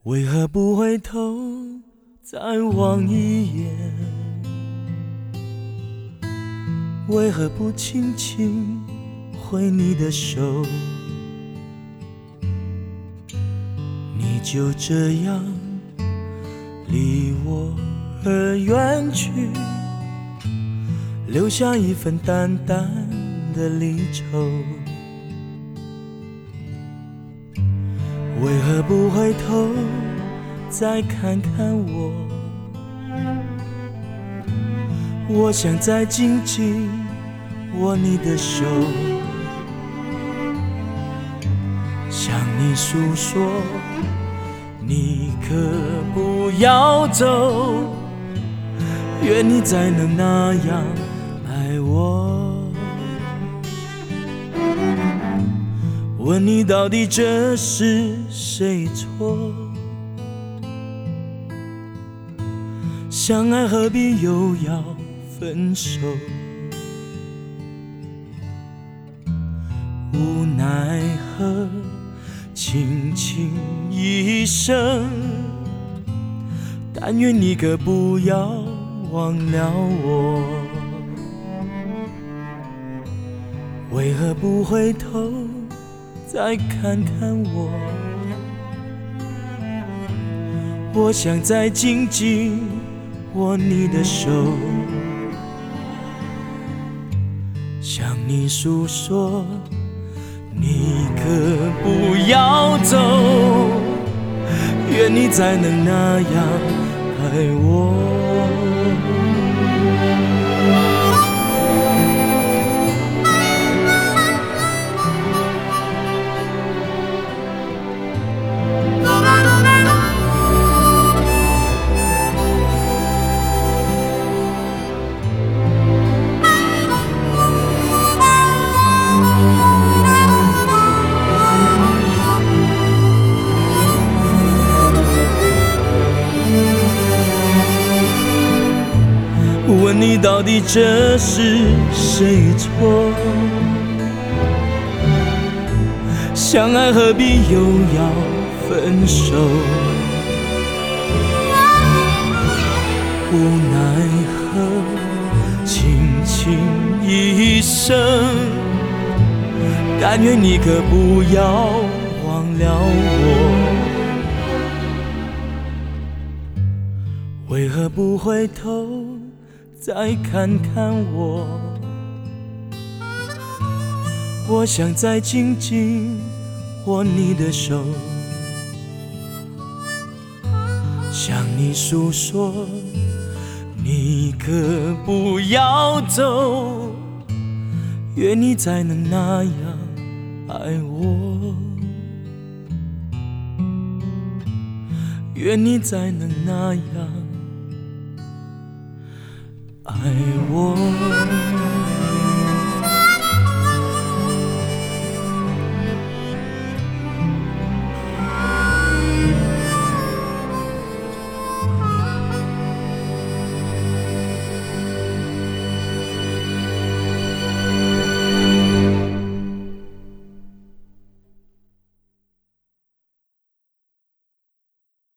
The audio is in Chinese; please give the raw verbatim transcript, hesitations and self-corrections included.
为何不回头再望一眼？为何不轻轻挥你的手？你就这样离我而远去，留下一份淡淡的离愁。为何不回头再看看我？我想再紧紧握你的手，向你诉说，你可不要走，愿你再能那样爱我。问你到底这是谁错？相爱何必又要分手？无奈何，轻轻一声，但愿你可不要忘了我。为何不回头再看看我？我想再紧紧握你的手，向你诉说，你可不要走，愿你再能那样爱我。问你到底这是谁错？相爱何必又要分手？无奈何，轻轻一声，但愿你可不要忘了我。为何不回头再看看我？我想再紧紧握你的手，向你诉说，你可不要走，愿你再能那样爱我，愿你再能那样爱我。